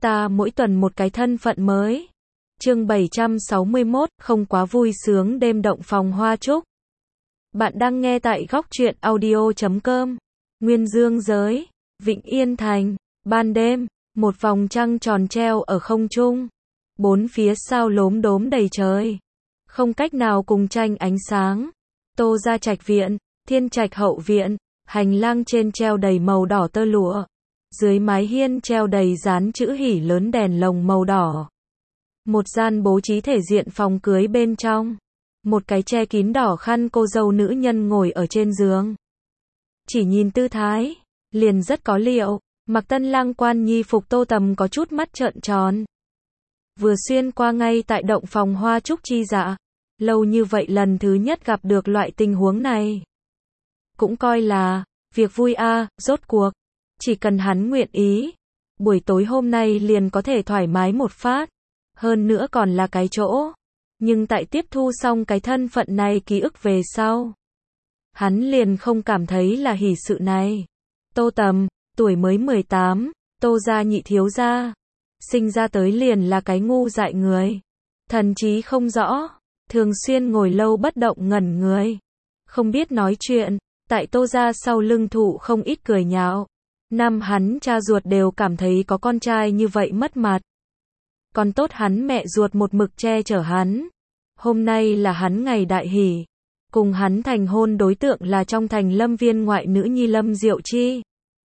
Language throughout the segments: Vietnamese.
Ta mỗi tuần một cái thân phận mới. Chương 761, không quá vui sướng đêm động phòng hoa trúc. Bạn đang nghe tại góc truyện audio.com. Nguyên Dương giới, Vịnh Yên Thành, ban đêm, một vòng trăng tròn treo ở không trung. Bốn phía sao lốm đốm đầy trời. Không cách nào cùng tranh ánh sáng. Tô gia trạch viện, Thiên trạch hậu viện, hành lang trên treo đầy màu đỏ tơ lụa. Dưới mái hiên treo đầy dán chữ hỉ lớn đèn lồng màu đỏ. Một gian bố trí thể diện phòng cưới bên trong. Một cái che kín đỏ khăn cô dâu nữ nhân ngồi ở trên giường. Chỉ nhìn tư thái, liền rất có liệu. Mặc tân lang quan nhi phục Tô Tầm có chút mắt trợn tròn. Vừa xuyên qua ngay tại động phòng hoa trúc chi dạ. Lâu như vậy lần thứ nhất gặp được loại tình huống này. Cũng coi là việc vui a, rốt cuộc. Chỉ cần hắn nguyện ý, buổi tối hôm nay liền có thể thoải mái một phát. Hơn nữa còn là cái chỗ. Nhưng tại tiếp thu xong cái thân phận này ký ức về sau, hắn liền không cảm thấy là hỉ sự này. Tô Tầm, tuổi mới 18, Tô gia nhị thiếu gia. Sinh ra tới liền là cái ngu dại người. Thần trí không rõ, thường xuyên ngồi lâu bất động ngẩn người. Không biết nói chuyện, tại Tô gia sau lưng thụ không ít cười nhạo. Năm hắn cha ruột đều cảm thấy có con trai như vậy mất mặt. Còn tốt hắn mẹ ruột một mực che chở hắn. Hôm nay là hắn ngày đại hỷ. Cùng hắn thành hôn đối tượng là trong thành Lâm viên ngoại nữ nhi Lâm Diệu Chi.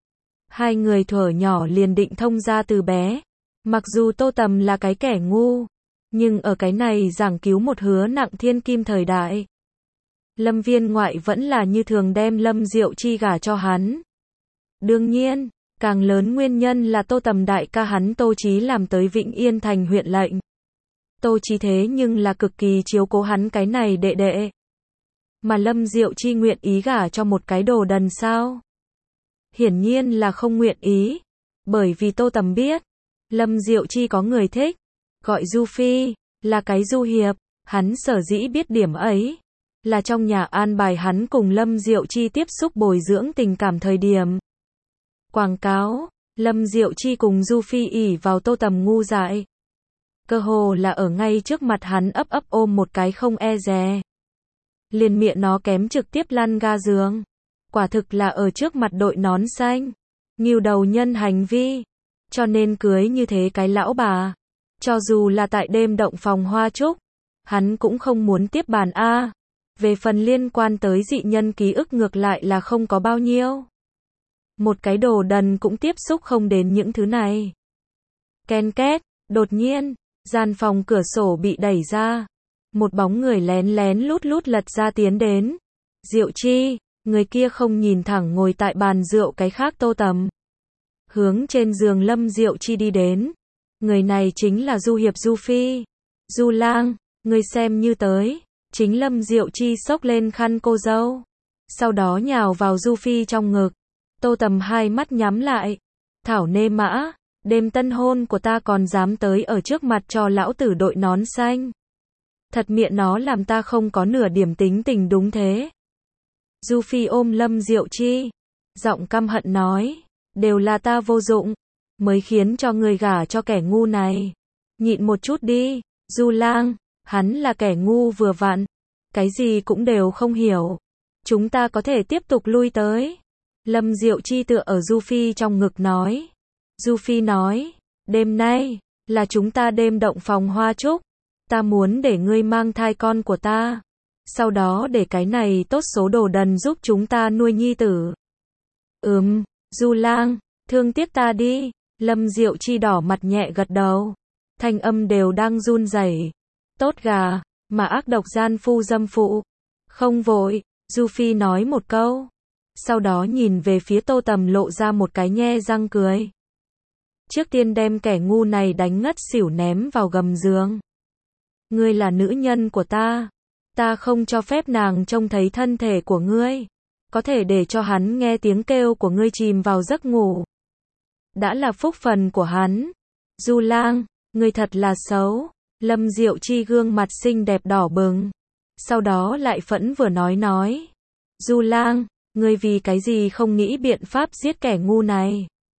Hai người thuở nhỏ liền định thông gia từ bé. Mặc dù Tô Tầm là cái kẻ ngu, nhưng ở cái này giảng cứu một hứa nặng thiên kim thời đại. Lâm viên ngoại vẫn là như thường đem Lâm Diệu Chi gả cho hắn. Đương nhiên, càng lớn nguyên nhân là Tô Tầm đại ca hắn Tô Chí làm tới Vịnh Yên Thành huyện lệnh. Tô Chí thế nhưng là cực kỳ chiếu cố hắn cái này đệ đệ. Mà Lâm Diệu Chi nguyện ý gả cho một cái đồ đần sao? Hiển nhiên là không nguyện ý. Bởi vì Tô Tầm biết, Lâm Diệu Chi có người thích, gọi Du Phi, là cái du hiệp. Hắn sở dĩ biết điểm ấy, là trong nhà an bài hắn cùng Lâm Diệu Chi tiếp xúc bồi dưỡng tình cảm thời điểm. Quảng cáo, Lâm Diệu Chi cùng Du Phi ỷ vào Tô Tầm ngu dại. Cơ hồ là ở ngay trước mặt hắn ấp ôm một cái không e dè. Liền miệng nó kém trực tiếp lăn ga giường. Quả thực là ở trước mặt đội nón xanh. Ngưu đầu nhân hành vi. Cho nên cưới như thế cái lão bà. Cho dù là tại đêm động phòng hoa trúc, hắn cũng không muốn tiếp bàn A. Về phần liên quan tới dị nhân ký ức ngược lại là không có bao nhiêu. Một cái đồ đần cũng tiếp xúc không đến những thứ này. Ken két, đột nhiên, gian phòng cửa sổ bị đẩy ra. Một bóng người lén lén lút lút lật ra tiến đến. Diệu Chi, người kia không nhìn thẳng ngồi tại bàn rượu cái khác Tô Tầm. Hướng trên giường Lâm Diệu Chi đi đến. Người này chính là du hiệp Du Phi. Du lang, người xem như tới. Chính Lâm Diệu Chi xốc lên khăn cô dâu. Sau đó nhào vào Du Phi trong ngực. Tô Tầm hai mắt nhắm lại. Thảo nê mã, đêm tân hôn của ta còn dám tới ở trước mặt cho lão tử đội nón xanh. Thật miệng nó làm ta không có nửa điểm tính tình đúng thế. Du Phi ôm Lâm Diệu Chi. Giọng căm hận nói. Đều là ta vô dụng. Mới khiến cho người gả cho kẻ ngu này. Nhịn một chút đi, Du lang. Hắn là kẻ ngu vừa vặn. Cái gì cũng đều không hiểu. Chúng ta có thể tiếp tục lui tới. Lâm Diệu Chi tựa ở Du Phi trong ngực nói. Du Phi nói, đêm nay, là chúng ta đêm động phòng hoa trúc. Ta muốn để ngươi mang thai con của ta. Sau đó để cái này tốt số đồ đần giúp chúng ta nuôi nhi tử. Du lang, thương tiếc ta đi. Lâm Diệu Chi đỏ mặt nhẹ gật đầu. Thanh âm đều đang run rẩy. Tốt gà, mà ác độc gian phu dâm phụ. Không vội, Du Phi nói một câu. Sau đó nhìn về phía Tô Tầm lộ ra một cái nhe răng cười. Trước tiên đem kẻ ngu này đánh ngất xỉu ném vào gầm giường. Ngươi là nữ nhân của ta. Ta không cho phép nàng trông thấy thân thể của ngươi. Có thể để cho hắn nghe tiếng kêu của ngươi chìm vào giấc ngủ. Đã là phúc phần của hắn. Du lang, ngươi thật là xấu. Lâm Diệu Chi gương mặt xinh đẹp đỏ bừng. Sau đó lại phẫn vừa nói. Du lang, ngươi vì cái gì không nghĩ biện pháp giết kẻ ngu này?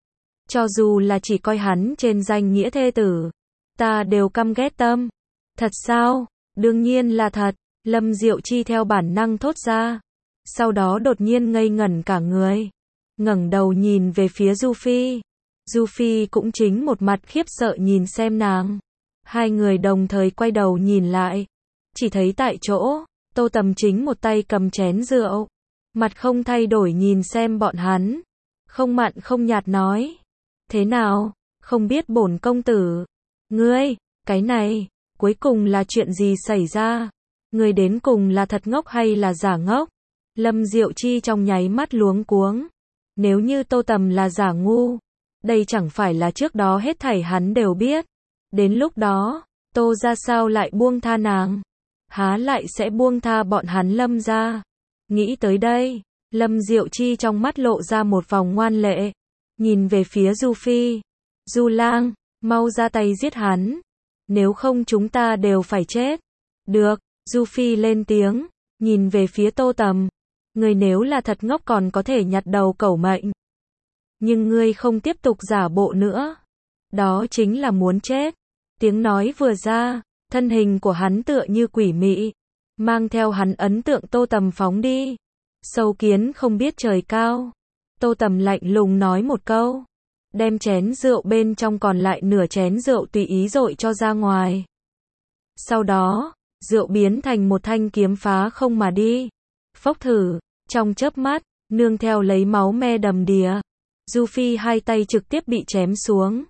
Cho dù là chỉ coi hắn trên danh nghĩa thê tử, ta đều căm ghét tâm. Thật sao? Đương nhiên là thật, Lâm Diệu Chi theo bản năng thốt ra. Sau đó đột nhiên ngây ngẩn cả người, ngẩng đầu nhìn về phía Du Phi. Du Phi cũng chính một mặt khiếp sợ nhìn xem nàng. Hai người đồng thời quay đầu nhìn lại, chỉ thấy tại chỗ, Tô Tầm chính một tay cầm chén rượu, mặt không thay đổi nhìn xem bọn hắn, không mặn không nhạt nói: "Thế nào, không biết bổn công tử, ngươi, cái này, cuối cùng là chuyện gì xảy ra? Ngươi đến cùng là thật ngốc hay là giả ngốc?" Lâm Diệu Chi trong nháy mắt luống cuống. Nếu như Tô Tầm là giả ngu, đây chẳng phải là trước đó hết thảy hắn đều biết. Đến lúc đó, Tô ra sao lại buông tha nàng? Há lại sẽ buông tha bọn hắn Lâm ra? Nghĩ tới đây, Lâm Diệu Chi trong mắt lộ ra một vòng ngoan lệ, nhìn về phía Du Phi. "Du Lang, mau ra tay giết hắn, nếu không chúng ta đều phải chết." "Được." Du Phi lên tiếng, nhìn về phía Tô Tầm. "Ngươi nếu là thật ngốc còn có thể nhặt đầu cẩu mệnh. Nhưng ngươi không tiếp tục giả bộ nữa. Đó chính là muốn chết." Tiếng nói vừa ra, thân hình của hắn tựa như quỷ mị, mang theo hắn ấn tượng Tô Tầm phóng đi. "Sâu kiến không biết trời cao." Tô Tầm lạnh lùng nói một câu, đem chén rượu bên trong còn lại nửa chén rượu tùy ý dội cho ra ngoài. Sau đó, rượu biến thành một thanh kiếm phá không mà đi. Phốc thử, trong chớp mắt, nương theo lấy máu me đầm đìa, Du Phi hai tay trực tiếp bị chém xuống.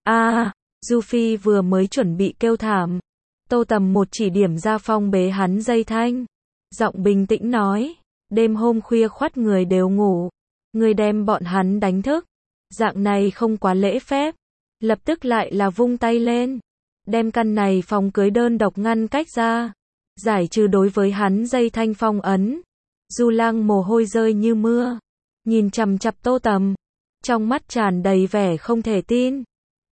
Du Phi vừa mới chuẩn bị kêu thảm, Tô Tầm một chỉ điểm ra phong bế hắn dây thanh. Giọng bình tĩnh nói: "Đêm hôm khuya khoắt người đều ngủ, người đem bọn hắn đánh thức, dạng này không quá lễ phép." Lập tức lại là vung tay lên, đem căn này phòng cưới đơn độc ngăn cách ra, giải trừ đối với hắn dây thanh phong ấn. Du Lang mồ hôi rơi như mưa, nhìn chằm chằm Tô Tầm, trong mắt tràn đầy vẻ không thể tin.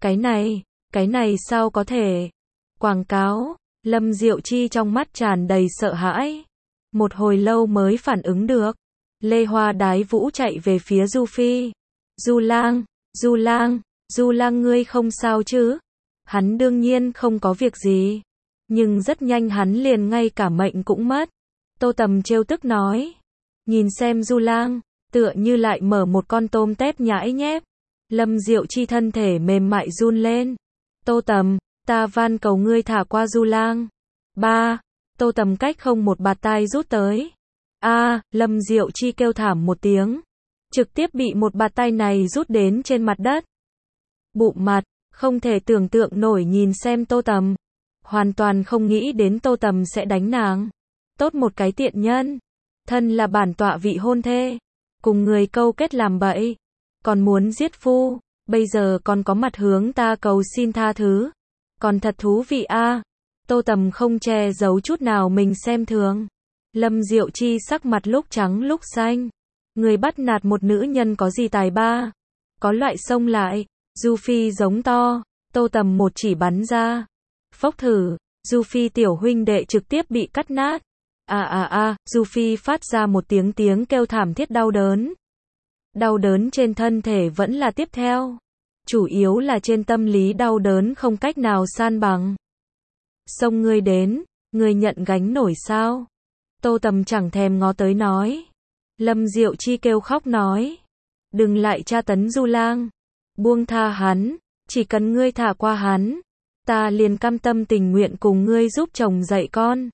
Cái này sao có thể? Quảng cáo." Lâm Diệu Chi trong mắt tràn đầy sợ hãi, một hồi lâu mới phản ứng được. Lê Hoa đái vũ chạy về phía Du Phi. "Du Lang, Du Lang, Du Lang ngươi không sao chứ?" Hắn đương nhiên không có việc gì, nhưng rất nhanh hắn liền ngay cả mệnh cũng mất. Tô Tầm trêu tức nói, nhìn xem Du Lang, tựa như lại mở một con tôm tép nhãi nhép. Lâm Diệu Chi thân thể mềm mại run lên. "Tô Tầm, ta van cầu ngươi thả qua Du Lang." Ba, Tô Tầm cách không một bạt tai rút tới. Lâm Diệu Chi kêu thảm một tiếng, trực tiếp bị một bạt tay này rút đến trên mặt đất. Bụng mặt, không thể tưởng tượng nổi nhìn xem Tô Tầm, hoàn toàn không nghĩ đến Tô Tầm sẽ đánh nàng. Tốt một cái tiện nhân, thân là bản tọa vị hôn thê, cùng người câu kết làm bậy, còn muốn giết phu, bây giờ còn có mặt hướng ta cầu xin tha thứ, còn thật thú vị a. Tô Tầm không che giấu chút nào mình xem thường. Lâm Diệu Chi sắc mặt lúc trắng lúc xanh. Người bắt nạt một nữ nhân có gì tài ba? Có loại xông lại. Du Phi giống to. Tô Tầm một chỉ bắn ra. Phốc thử. Du Phi tiểu huynh đệ trực tiếp bị cắt nát. Du Phi phát ra một tiếng kêu thảm thiết đau đớn. Đau đớn trên thân thể vẫn là tiếp theo. Chủ yếu là trên tâm lý đau đớn không cách nào san bằng. Xông ngươi đến, ngươi nhận gánh nổi sao? Tô Tầm chẳng thèm ngó tới nói. Lâm Diệu Chi kêu khóc nói, đừng lại tra tấn Du Lang, buông tha hắn, chỉ cần ngươi thả qua hắn, ta liền cam tâm tình nguyện cùng ngươi giúp chồng dạy con.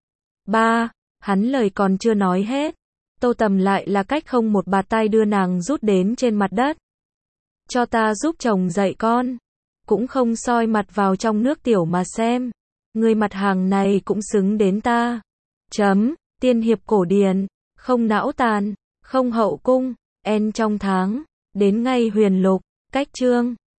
Hắn lời còn chưa nói hết, Tô Tầm lại là cách không một bạt tay đưa nàng rút đến trên mặt đất. Cho ta giúp chồng dạy con, cũng không soi mặt vào trong nước tiểu mà xem. Người mặt hàng này cũng xứng đến ta. Tiên hiệp cổ điển, không não tàn, không hậu cung, en trong tháng, đến ngay huyền lục, cách chương.